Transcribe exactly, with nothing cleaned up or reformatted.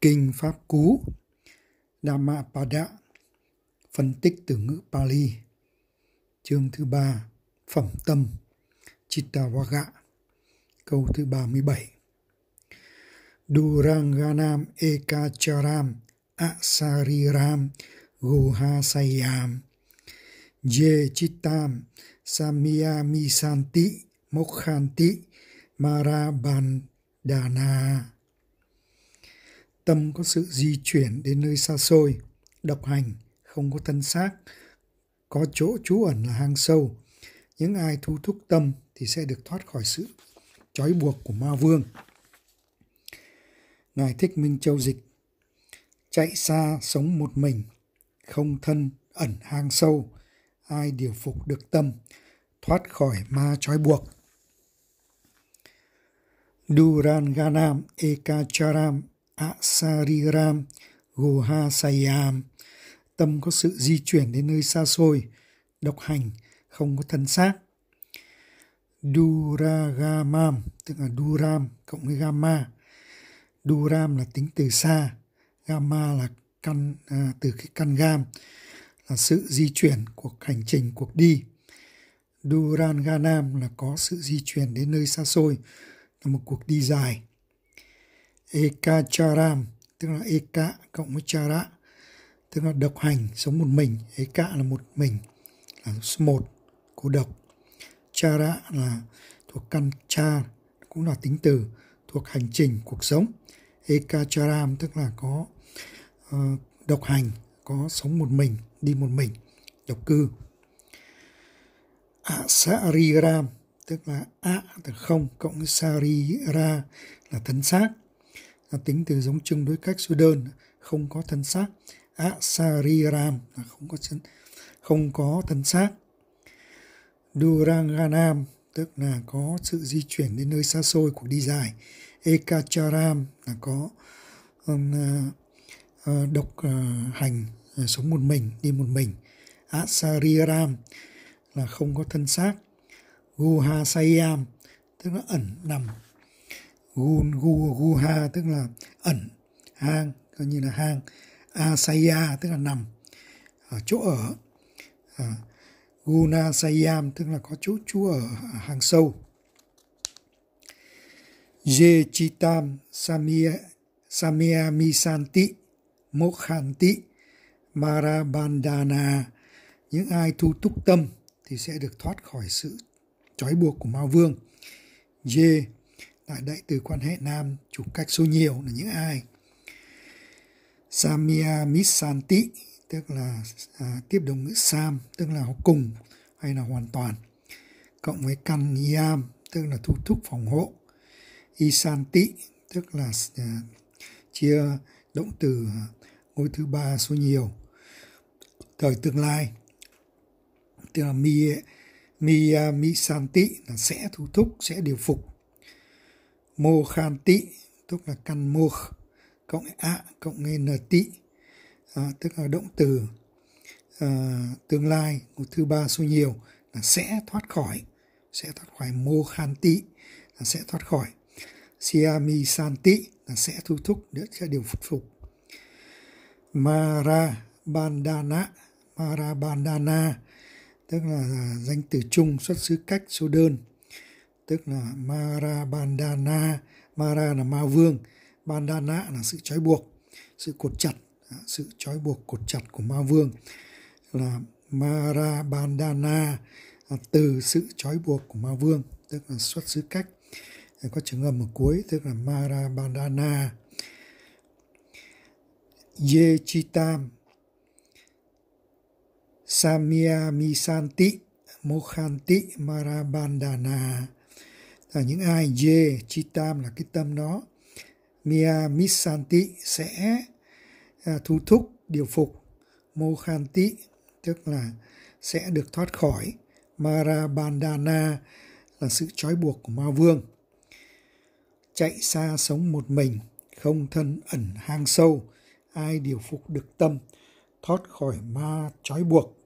Kinh Pháp Cú Dhammapada, phân tích từ ngữ Pali, chương thứ ba, phẩm tâm Chittavagga, câu thứ ba mươi bảy. Duranganam ekacharam asariram guhasayam je chittam samyamisanti mokhanti marabandhana. Tâm có sự di chuyển đến nơi xa xôi, độc hành, không có thân xác, có chỗ trú ẩn là hang sâu. Những ai thu thúc tâm thì sẽ được thoát khỏi sự trói buộc của ma vương. Ngài Thích Minh Châu dịch: chạy xa sống một mình, không thân ẩn hang sâu, ai điều phục được tâm, thoát khỏi ma trói buộc. Duranganam ekacharam asariram guhasayam. Tâm có sự di chuyển đến nơi xa xôi, độc hành, không có thân xác. Duragamam, tức là Duram cộng với Gamma. Duram là tính từ xa, Gamma là căn à, từ cái căn gam, là sự di chuyển, cuộc hành trình, cuộc đi. Duranganam là có sự di chuyển đến nơi xa xôi, là một cuộc đi dài. Ekacharam, tức là Eka cộng với Chara, tức là độc hành, sống một mình. Eka là một mình, là số một, cô độc. Chara là thuộc căn cha, cũng là tính từ, thuộc hành trình, cuộc sống. Ekacharam tức là có uh, độc hành, có sống một mình, đi một mình, độc cư. Asariram tức là a là không cộng với sarira là thân xác, là tính từ giống chưng đối cách số đơn, không có thân xác. Asariram là không có không có thân xác. Duranganam tức là có sự di chuyển đến nơi xa xôi, cuộc đi dài. Ekacharam là có um, uh, độc uh, hành, uh, sống một mình, đi một mình. Asariram là không có thân xác. Guhasayam tức là ẩn nằm. Gun gu guha tức là ẩn, hang, coi như là hang. Asaya tức là nằm, ở chỗ ở. À, Gunasayam tức là có chỗ trú ở hang sâu. Je chittam samya samyamisanti mokhanti marabandhana. Những ai thu túc tâm thì sẽ được thoát khỏi sự trói buộc của ma vương. Je là đại từ quan hệ nam chủ cách số nhiều, là những ai. Samyamisanti tức là à, tiếp động ngữ sam, tức là cùng hay là hoàn toàn, cộng với căn yam tức là thu thúc, phòng hộ. Isanti tức là à, chia động từ à, ngôi thứ ba số nhiều, thời tương lai, tức là mi mi mi santi là sẽ thu thúc, sẽ điều phục. Mokhanti tức là căn mokh cộng a cộng với nti, à, tức là động từ à, tương lai, ngôi thứ ba số nhiều, là sẽ thoát khỏi, sẽ thoát khỏi. Mokhanti là sẽ thoát khỏi. Siami santi là sẽ thu thúc, sẽ điều phục phục. Marabandhana, Marabandhana tức là danh từ chung xuất xứ cách số đơn, tức là Marabandhana. Mara là ma vương, bandhana là sự trói buộc, sự cột chặt, sự trói buộc cột chặt của ma vương là Marabandhana, từ sự trói buộc của ma vương, tức là xuất xứ cách, có chữ ngầm ở cuối, tức là Marabandhana. Ye chittam samyamisanti mokhanti marabandhana. Là những ai. Ye chittam là cái tâm đó, miyamisanti sẽ à, thu thúc, điều phục. Mokhanti tức là sẽ được thoát khỏi. Marabandhana là sự trói buộc của ma vương. Chạy xa sống một mình, không thân ẩn hang sâu, ai điều phục được tâm, thoát khỏi ma trói buộc.